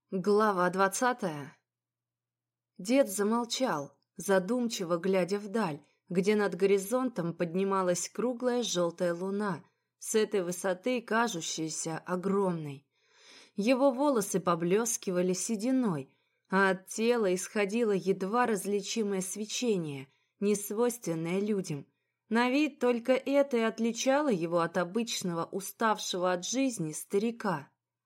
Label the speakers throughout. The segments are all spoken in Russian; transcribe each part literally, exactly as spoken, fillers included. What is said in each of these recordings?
Speaker 1: Глава двадцатая. Дед замолчал, задумчиво глядя вдаль, где над горизонтом поднималась круглая желтая луна, с этой высоты кажущаяся огромной. Его волосы поблескивали сединой, а от тела исходило едва различимое свечение, несвойственное людям. На вид только это и отличало его от обычного, уставшего от жизни старика.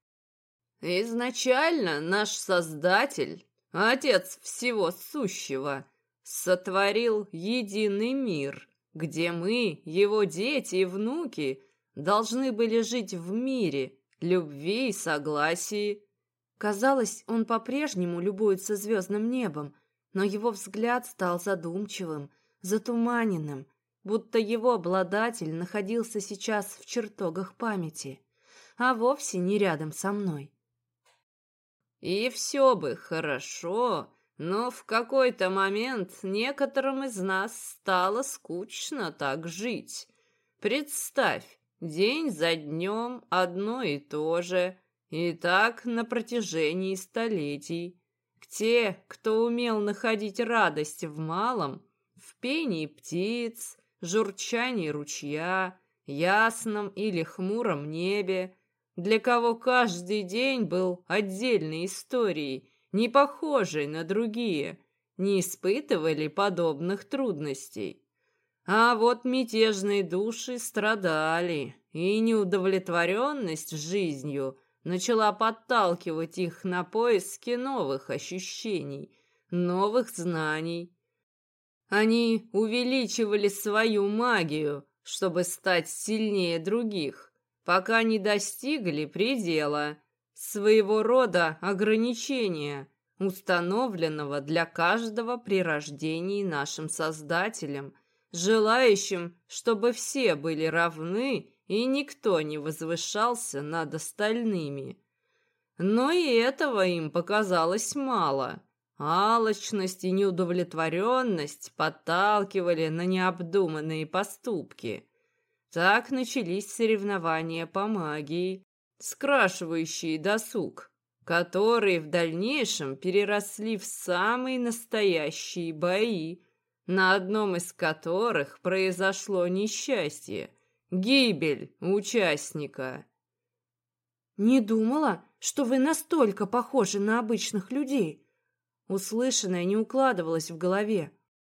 Speaker 1: Изначально наш Создатель, Отец всего сущего, сотворил единый мир, где мы, его дети и внуки, должны были жить в мире, любви и согласии. Казалось, он по-прежнему любуется звездным небом, но его взгляд стал задумчивым, затуманенным, будто его обладатель находился сейчас в чертогах памяти, а вовсе не рядом со мной. И все бы хорошо, но в какой-то момент некоторым из нас стало скучно так жить. Представь, день за днем одно и то же, и так на протяжении столетий. Те, кто умел находить радость в малом, в пении птиц, журчании ручья, ясном или хмуром небе, для кого каждый день был отдельной историей, не похожей на другие, не испытывали подобных трудностей. А вот мятежные души страдали, и неудовлетворенность жизнью начала подталкивать их на поиски новых ощущений, новых знаний. Они увеличивали свою магию, чтобы стать сильнее других, пока не достигли предела, своего рода ограничения, установленного для каждого при рождении нашим Создателем, желающим, чтобы все были равны и никто не возвышался над остальными. Но и этого им показалось мало. Алчность и неудовлетворенность подталкивали на необдуманные поступки. Так начались соревнования по магии, скрашивающие досуг, которые в дальнейшем переросли в самые настоящие бои, на одном из которых произошло несчастье, гибель участника. «Не думала, что вы настолько похожи на обычных людей», услышанное не укладывалось в голове.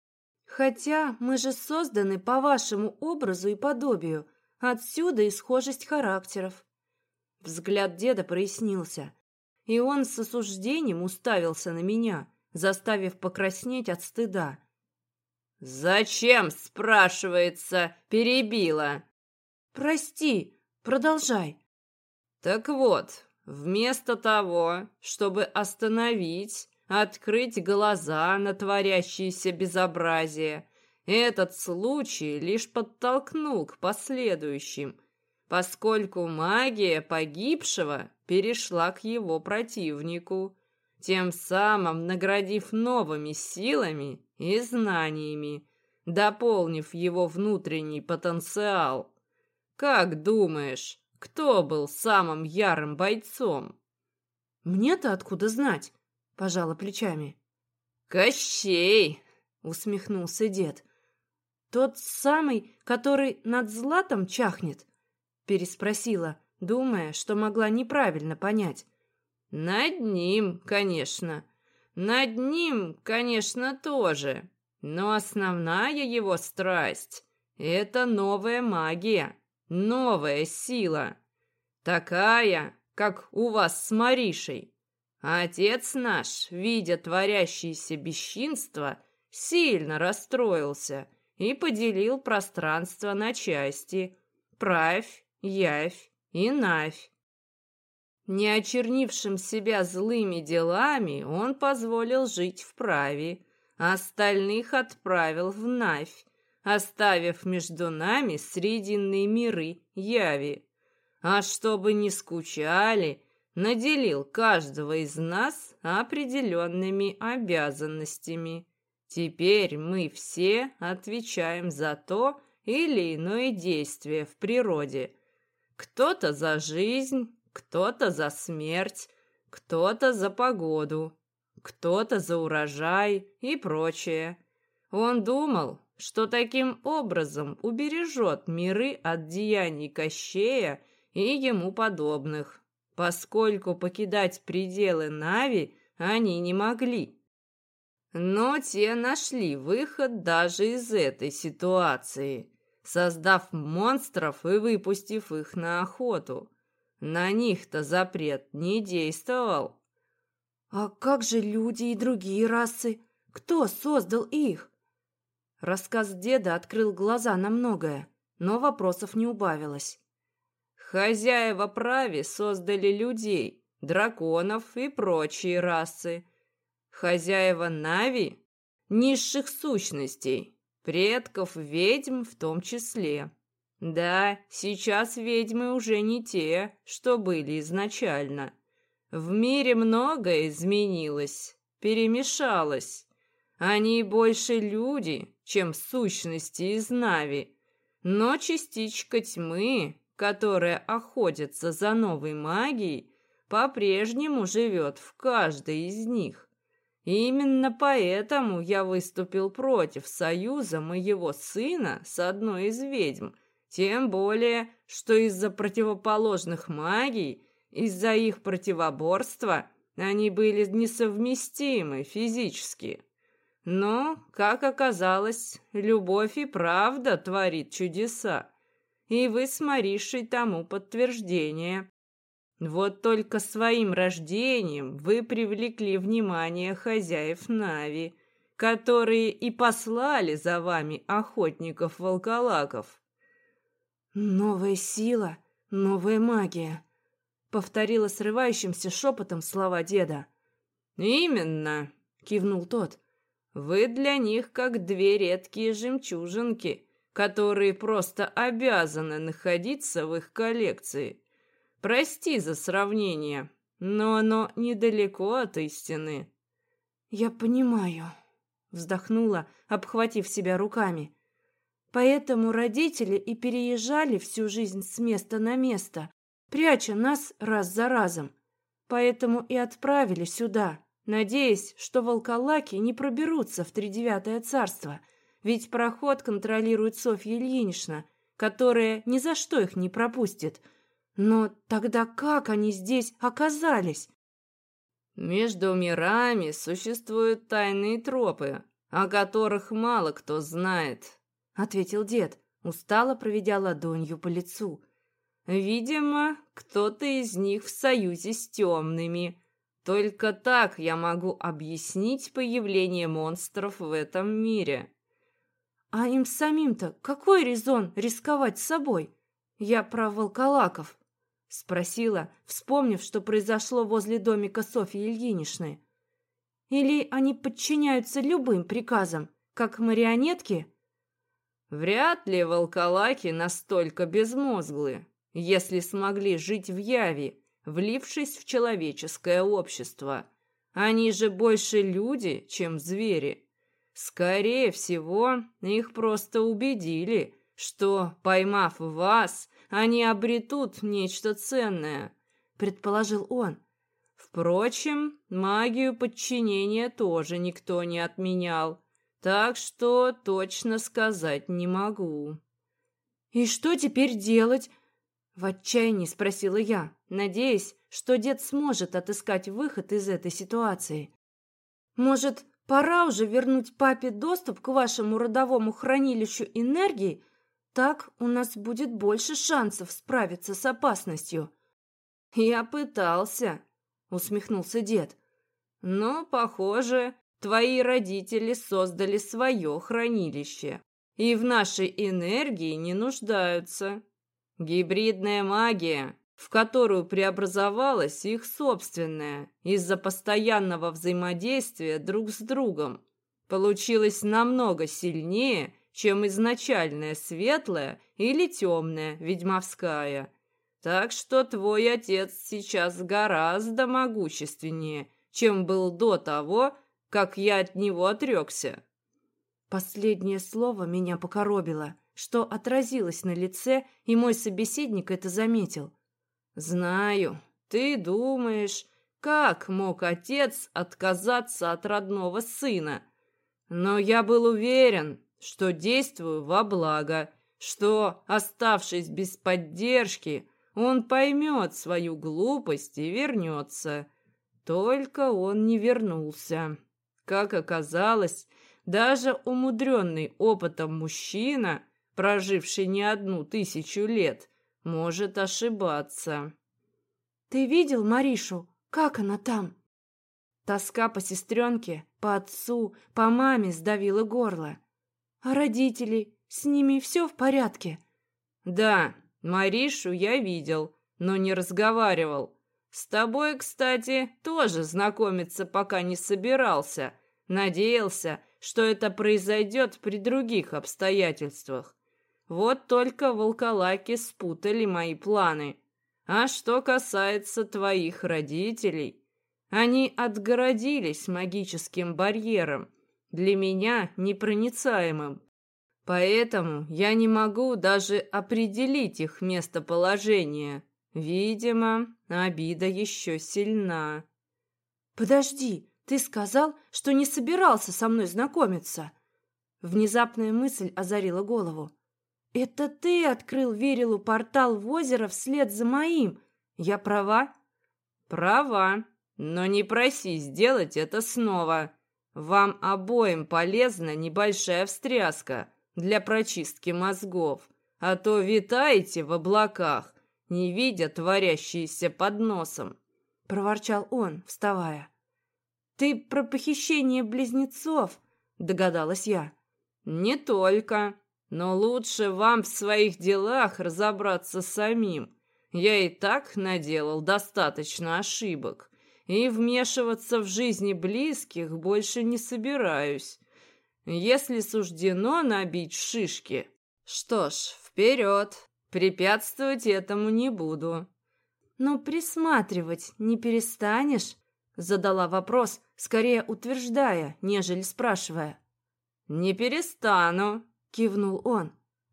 Speaker 1: Хотя мы же созданы по вашему образу и подобию, отсюда и схожесть характеров. Взгляд деда прояснился, и он с осуждением уставился на меня, заставив покраснеть от стыда. «Зачем, спрашивается, перебила?» «Прости, продолжай». «Так вот, вместо того, чтобы остановить, открыть глаза на творящееся безобразие, этот случай лишь подтолкнул к последующим, поскольку магия погибшего перешла к его противнику, тем самым наградив новыми силами и знаниями, дополнив его внутренний потенциал. Как думаешь, кто был самым ярым бойцом?» «Мне-то откуда знать?» — пожала плечами. «Кощей!» — усмехнулся дед. «Тот самый, который над златом чахнет?» — переспросила, думая, что могла неправильно понять. «Над ним, конечно. Над ним, конечно, тоже. Но основная его страсть — это новая магия, новая сила. Такая, как у вас с Маришей. Отец наш, видя творящееся бесчинство, сильно расстроился и поделил пространство на части — правь, явь и навь. Не очернившим себя злыми делами он позволил жить в праве, а остальных отправил в навь, оставив между нами срединные миры яви. А чтобы не скучали, наделил каждого из нас определенными обязанностями. Теперь мы все отвечаем за то или иное действие в природе. Кто-то за жизнь, кто-то за смерть, Кто-то за погоду, кто-то за урожай и прочее. Он думал, что таким образом убережет миры от деяний Кощея и ему подобных, поскольку покидать пределы Нави они не могли. Но те нашли выход даже из этой ситуации, создав монстров и выпустив их на охоту. На них-то запрет не действовал. А как же люди и другие расы? Кто создал их? Рассказ деда открыл глаза на многое, но вопросов не убавилось. Хозяева прави создали людей, драконов и прочие расы. Хозяева Нави — низших сущностей, предков ведьм в том числе. Да, сейчас ведьмы уже не те, что были изначально. В мире многое изменилось, перемешалось. Они больше люди, чем сущности из Нави, но частичка тьмы, которая охотится за новой магией, по-прежнему живет в каждой из них. И именно поэтому я выступил против союза моего сына с одной из ведьм, тем более, что из-за противоположных магий, из-за их противоборства, они были несовместимы физически. Но, как оказалось, любовь и правда творит чудеса, и вы с Маришей тому подтверждение. Вот только своим рождением вы привлекли внимание хозяев Нави, которые и послали за вами охотников-волколаков. «Новая сила, новая магия», — повторила срывающимся шепотом слова деда. «Именно», — кивнул тот. «Вы для них как две редкие жемчужинки, которые просто обязаны находиться в их коллекции. Прости за сравнение, но оно недалеко от истины». «Я понимаю», — вздохнула, обхватив себя руками. «Поэтому родители и переезжали всю жизнь с места на место, пряча нас раз за разом. Поэтому и отправили сюда, надеясь, что волколаки не проберутся в тридевятое царство, ведь проход контролирует Софья Ильинична, которая ни за что их не пропустит. Но тогда как они здесь оказались?» «Между мирами существуют тайные тропы, о которых мало кто знает», — ответил дед, устало проведя ладонью по лицу. «Видимо, кто-то из них в союзе с темными. Только так я могу объяснить появление монстров в этом мире». «А им самим-то какой резон рисковать собой? Я про волколаков», — спросила, вспомнив, что произошло возле домика Софьи Ильиничны. «Или они подчиняются любым приказам, как марионетки?» «Вряд ли волколаки настолько безмозглы, если смогли жить в Яви, влившись в человеческое общество. Они же больше люди, чем звери. Скорее всего, их просто убедили, что, поймав вас, они обретут нечто ценное», — предположил он. «Впрочем, магию подчинения тоже никто не отменял, так что точно сказать не могу». «И что теперь делать?» — в отчаянии спросила я, надеясь, что дед сможет отыскать выход из этой ситуации. «Может, пора уже вернуть папе доступ к вашему родовому хранилищу энергии? Так у нас будет больше шансов справиться с опасностью». «Я пытался», — усмехнулся дед. «Но, похоже, твои родители создали свое хранилище и в нашей энергии не нуждаются. Гибридная магия, в которую преобразовалась их собственная из-за постоянного взаимодействия друг с другом, получилась намного сильнее, чем изначальная светлая или темная ведьмовская. Так что твой отец сейчас гораздо могущественнее, чем был до того, как я от него отрекся». Последнее слово меня покоробило, что отразилось на лице, и мой собеседник это заметил. «Знаю, ты думаешь, Как мог отец отказаться от родного сына? Но я был уверен, что действую во благо, что, оставшись без поддержки, он поймет свою глупость и вернется. Только он не вернулся. Как оказалось, даже умудренный опытом мужчина, проживший не одну тысячу лет, может ошибаться.
Speaker 2: «Ты видел Маришу? Как она там?»
Speaker 1: Тоска по сестренке, по отцу, по маме сдавила горло.
Speaker 2: «А родители? С ними все в порядке?»
Speaker 1: «Да, Маришу я видел, но не разговаривал. С тобой, кстати, тоже знакомиться пока не собирался. Надеялся, что это произойдет при других обстоятельствах. Вот только волколаки спутали мои планы. А что касается твоих родителей, они отгородились магическим барьером, для меня непроницаемым. Поэтому я не могу даже определить их местоположение. Видимо, обида еще сильна».
Speaker 2: «Подожди, ты сказал, что не собирался со мной знакомиться?» Внезапная мысль озарила голову. «Это ты открыл Верилу портал в озеро вслед за моим. Я права?»
Speaker 1: «Права, но не проси сделать это снова. Вам обоим полезна небольшая встряска для прочистки мозгов, а то витаете в облаках, не видя творящиеся под носом»,
Speaker 2: — проворчал он, вставая. «Ты про похищение близнецов?» — догадалась я.
Speaker 1: «Не только, но лучше вам в своих делах разобраться самим. Я и так наделал достаточно ошибок, и вмешиваться в жизни близких больше не собираюсь. Если суждено набить шишки, что ж, вперед, препятствовать этому не буду».
Speaker 2: «Но присматривать не перестанешь?» — задала вопрос, скорее утверждая, нежели спрашивая.
Speaker 1: «Не перестану», — кивнул он.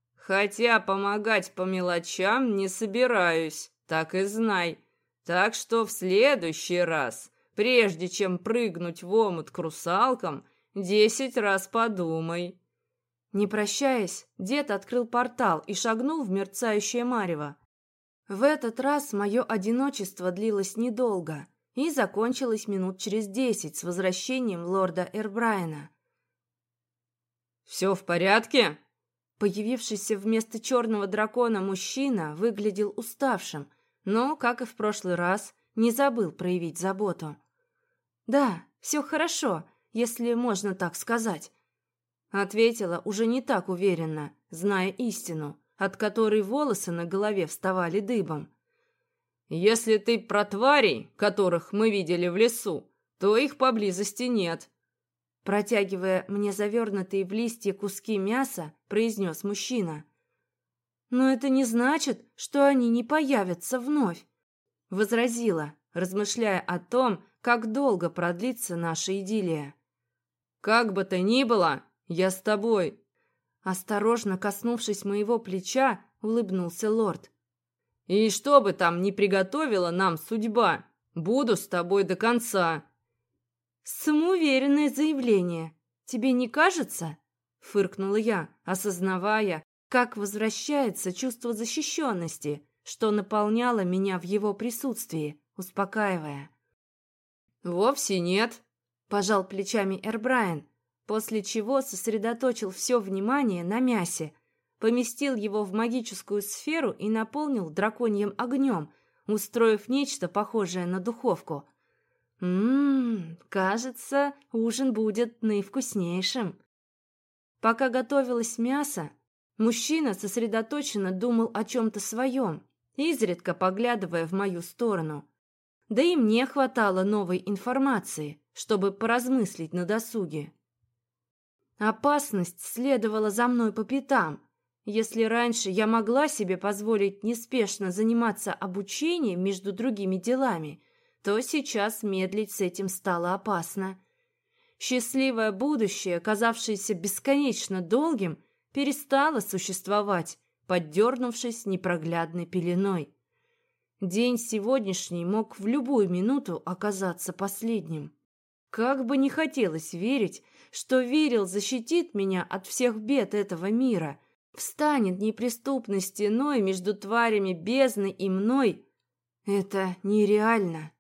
Speaker 1: «Хотя помогать по мелочам не собираюсь, так и знай. Так что в следующий раз, прежде чем прыгнуть в омут к русалкам, десять раз подумай».
Speaker 2: Не прощаясь, дед открыл портал и шагнул в мерцающее марево. В этот раз мое одиночество длилось недолго и закончилось минут через десять с возвращением лорда Эрбрайена.
Speaker 1: «Все в порядке?»
Speaker 2: Появившийся вместо черного дракона мужчина выглядел уставшим, но, как и в прошлый раз, не забыл проявить заботу. «Да, все хорошо, если можно так сказать», — ответила уже не так уверенно, зная истину, от которой волосы на голове вставали дыбом.
Speaker 1: «Если ты про тварей, которых мы видели в лесу, то их поблизости нет», —
Speaker 2: протягивая мне завернутые в листья куски мяса, произнес мужчина. «Но это не значит, что они не появятся вновь», — возразила, размышляя о том, как долго продлится наша идиллия.
Speaker 1: «Как бы то ни было, я с тобой», —
Speaker 2: осторожно коснувшись моего плеча, улыбнулся лорд.
Speaker 1: «И что бы там ни приготовила нам судьба, буду с тобой до конца».
Speaker 2: «Самоуверенное заявление. Тебе не кажется?» — фыркнула я, осознавая, как возвращается чувство защищенности, что наполняло меня в его присутствии, успокаивая.
Speaker 1: «Вовсе нет»,
Speaker 2: — пожал плечами Эрбрайен, после чего сосредоточил все внимание на мясе, поместил его в магическую сферу и наполнил драконьим огнем, устроив нечто похожее на духовку. Ммм, кажется, ужин будет наивкуснейшим. Пока готовилось мясо, мужчина сосредоточенно думал о чем-то своем, изредка поглядывая в мою сторону. Да и мне хватало новой информации, чтобы поразмыслить на досуге. Опасность следовала за мной по пятам. Если раньше я могла себе позволить неспешно заниматься обучением между другими делами, то сейчас медлить с этим стало опасно. Счастливое будущее, казавшееся бесконечно долгим, перестало существовать, поддернувшись непроглядной пеленой. День сегодняшний мог в любую минуту оказаться последним. Как бы не хотелось верить, что Вирил защитит меня от всех бед этого мира, встанет неприступной стеной между тварями бездны и мной, это нереально.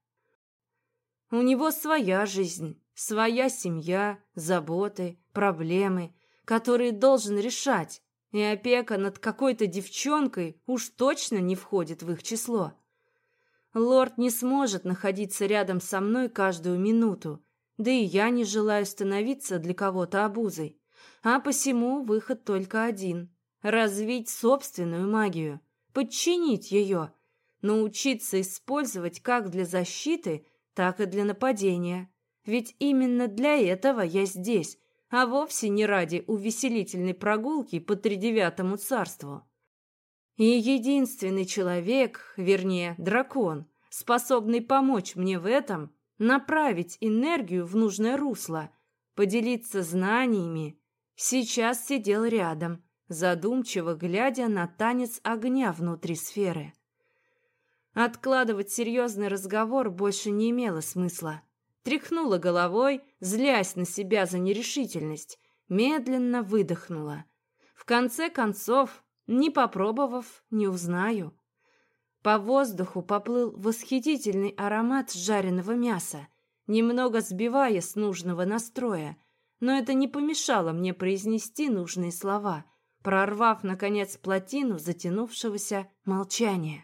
Speaker 2: У него своя жизнь, своя семья, заботы, проблемы, которые должен решать, и опека над какой-то девчонкой уж точно не входит в их число. Лорд не сможет находиться рядом со мной каждую минуту, да и я не желаю становиться для кого-то обузой. А посему выход только один — развить собственную магию, подчинить ее, научиться использовать как для защиты, так и для нападения. Ведь именно для этого я здесь, а вовсе не ради увеселительной прогулки по тридевятому царству. И единственный человек, вернее, дракон, способный помочь мне в этом, направить энергию в нужное русло, поделиться знаниями, сейчас сидел рядом, задумчиво глядя на танец огня внутри сферы. Откладывать серьезный разговор больше не имело смысла. Тряхнула головой, злясь на себя за нерешительность, медленно выдохнула. В конце концов, не попробовав, не узнаю. По воздуху поплыл восхитительный аромат жареного мяса, немного сбивая с нужного настроя, но это не помешало мне произнести нужные слова, прорвав, наконец, плотину затянувшегося молчания.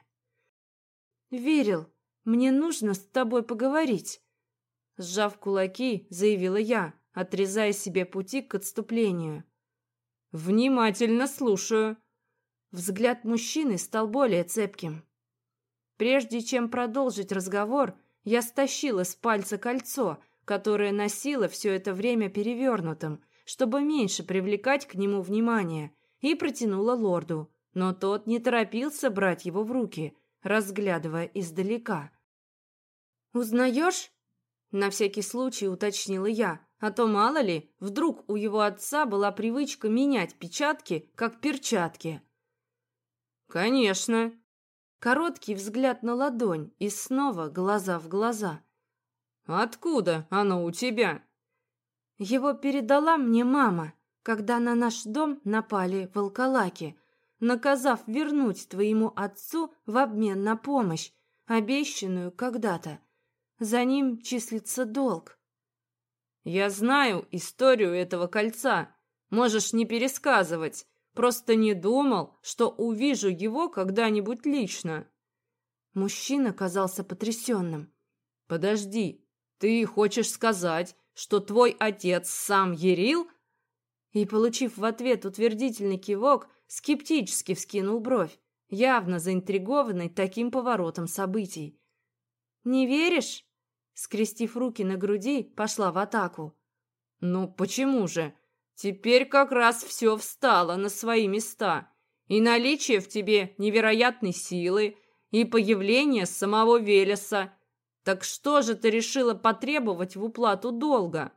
Speaker 2: «Вирил, мне нужно с тобой поговорить», — сжав кулаки, заявила я, отрезая себе пути к отступлению. «Внимательно слушаю». Взгляд мужчины стал более цепким. Прежде чем продолжить разговор, я стащила с пальца кольцо, которое носила все это время перевернутым, чтобы меньше привлекать к нему внимание, и протянула лорду, но тот не торопился брать его в руки, разглядывая издалека. «Узнаешь?» — на всякий случай уточнила я, а то, мало ли, вдруг у его отца была привычка менять печатки, как перчатки. «Конечно». Короткий взгляд на ладонь и снова глаза в глаза. «Откуда оно у тебя?» Его передала мне мама, когда на наш дом напали волколаки, наказав вернуть твоему отцу в обмен на помощь, обещанную когда-то. За ним числится долг. «Я знаю историю этого кольца. Можешь не пересказывать. Просто не думал, что увижу его когда-нибудь лично». Мужчина казался потрясенным. «Подожди, ты хочешь сказать, что твой отец сам Ярил?» И, получив в ответ утвердительный кивок, скептически вскинул бровь, явно заинтригованный таким поворотом событий. «Не веришь?» Скрестив руки на груди, пошла в атаку. «Ну почему же? Теперь как раз все встало на свои места. И наличие в тебе невероятной силы, и появление самого Велеса. Так что же ты решила потребовать в уплату долга?»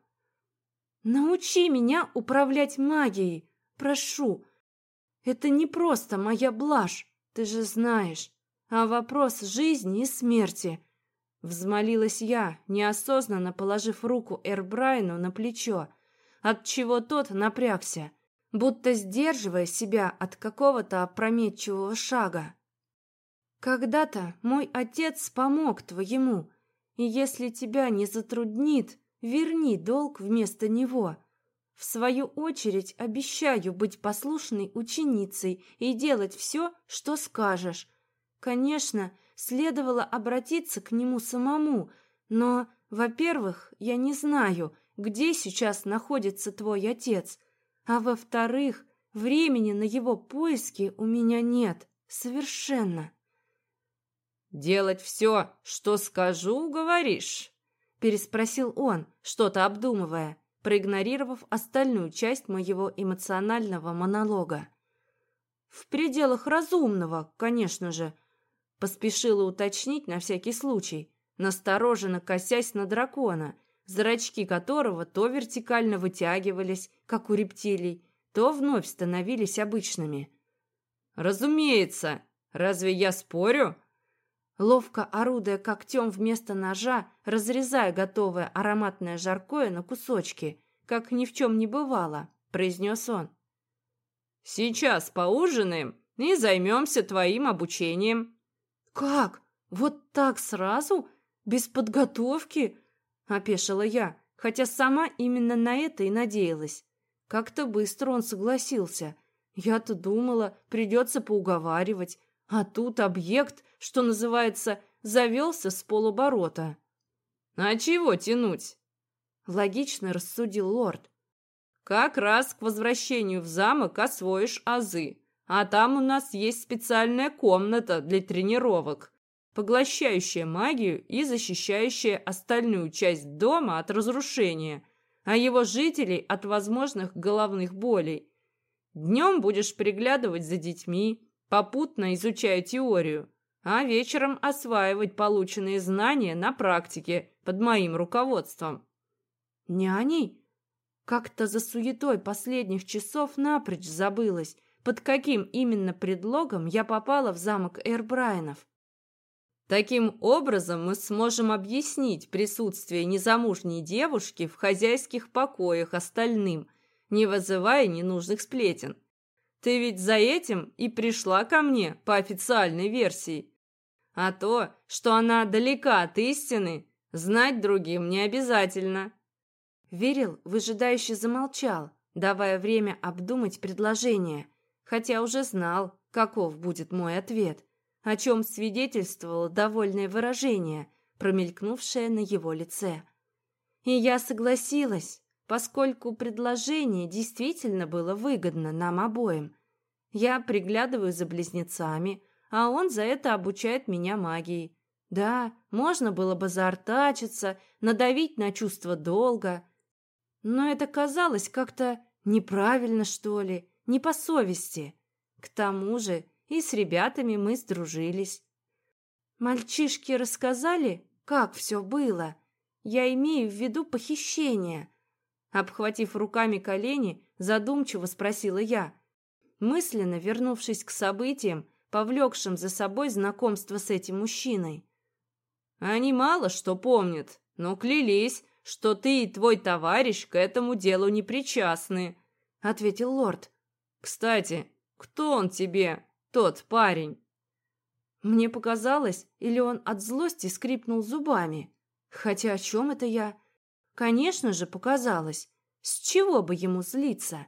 Speaker 2: «Научи меня управлять магией, прошу. Это не просто моя блажь, ты же знаешь, а вопрос жизни и смерти». Взмолилась я, неосознанно положив руку Эрбрайну на плечо, отчего тот напрягся, будто сдерживая себя от какого-то опрометчивого шага. «Когда-то мой отец помог твоему, и если тебя не затруднит, верни долг вместо него. В свою очередь обещаю быть послушной ученицей и делать все, что скажешь. Конечно, следовало обратиться к нему самому, но, во-первых, я не знаю, где сейчас находится твой отец, а во-вторых, времени на его поиски у меня нет, совершенно». «Делать все, что скажу, говоришь?» — переспросил он, что-то обдумывая, проигнорировав остальную часть моего эмоционального монолога. «В пределах разумного, конечно же», — поспешила уточнить на всякий случай, настороженно косясь на дракона, зрачки которого то вертикально вытягивались, как у рептилий, то вновь становились обычными. «Разумеется! Разве я спорю?» ловко орудуя когтем вместо ножа, разрезая готовое ароматное жаркое на кусочки, как ни в чем не бывало, произнес он.
Speaker 1: «Сейчас поужинаем и займемся твоим обучением».
Speaker 2: «Как? Вот так сразу? Без подготовки?» – опешила я, хотя сама именно на это и надеялась. Как-то быстро он согласился. Я-то думала, придется поуговаривать, а тут объект, что называется, завелся с полоборота.
Speaker 1: «А чего тянуть?»
Speaker 2: – логично рассудил лорд.
Speaker 1: «Как раз к возвращению в замок освоишь азы, а там у нас есть специальная комната для тренировок, поглощающая магию и защищающая остальную часть дома от разрушения, а его жителей от возможных головных болей. Днем будешь приглядывать за детьми, попутно изучая теорию, а вечером осваивать полученные знания на практике под моим руководством».
Speaker 2: «Няней?» Как-то за суетой последних часов напрочь забылась, под каким именно предлогом я попала в замок Эрбрайнов.
Speaker 1: Таким образом мы сможем объяснить присутствие незамужней девушки в хозяйских покоях остальным, не вызывая ненужных сплетен. Ты ведь за этим и пришла ко мне по официальной версии. А то, что она далека от истины, знать другим не обязательно».
Speaker 2: Верил выжидающе замолчал, давая время обдумать предложение, хотя уже знал, каков будет мой ответ, о чем свидетельствовало довольное выражение, промелькнувшее на его лице. И я согласилась, поскольку предложение действительно было выгодно нам обоим. Я приглядываю за близнецами, а он за это обучает меня магии. Да, можно было бы заортачиться, надавить на чувство долга, но это казалось как-то неправильно, что ли, не по совести. К тому же и с ребятами мы сдружились. Мальчишки рассказали, как все было. Я имею в виду похищение. Обхватив руками колени, задумчиво спросила я, мысленно вернувшись к событиям, повлекшим за собой знакомство с этим мужчиной.
Speaker 1: «Они мало что помнят, но клялись, что ты и твой товарищ к этому делу не причастны», — ответил лорд. «Кстати, кто он тебе, тот парень?»
Speaker 2: Мне показалось, или он от злости скрипнул зубами. Хотя о чем это я? Конечно же, показалось. С чего бы ему злиться?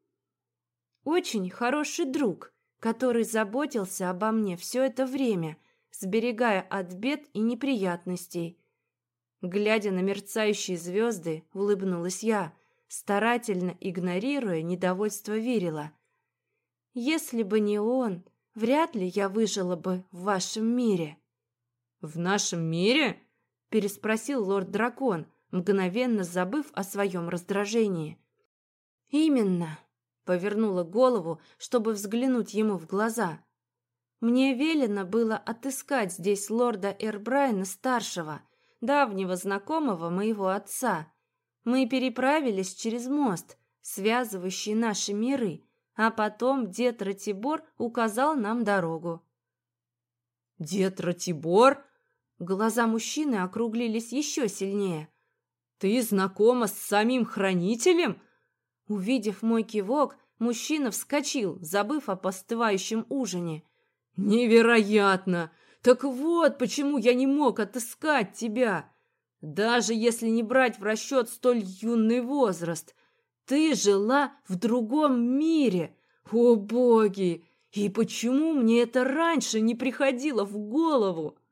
Speaker 2: Очень хороший друг, который заботился обо мне все это время, сберегая от бед и неприятностей. Глядя на мерцающие звезды, улыбнулась я, старательно игнорируя недовольство Вирила. «Если бы не он, вряд ли я выжила бы в вашем мире».
Speaker 1: «В нашем мире?» – переспросил лорд-дракон, мгновенно забыв о своем раздражении.
Speaker 2: «Именно», – повернула голову, чтобы взглянуть ему в глаза. «Мне велено было отыскать здесь лорда Эрбрайна-старшего, давнего знакомого моего отца. Мы переправились через мост, связывающий наши миры, а потом дед Ратибор указал нам дорогу».
Speaker 1: «Дед Ратибор?»
Speaker 2: Глаза мужчины округлились еще сильнее.
Speaker 1: «Ты знакома с самим хранителем?»
Speaker 2: Увидев мой кивок, мужчина вскочил, забыв о постывающем ужине.
Speaker 1: «Невероятно! Так вот, почему я не мог отыскать тебя. Даже если не брать в расчет столь юный возраст, ты жила в другом мире. О боги! И почему мне это раньше не приходило в голову?»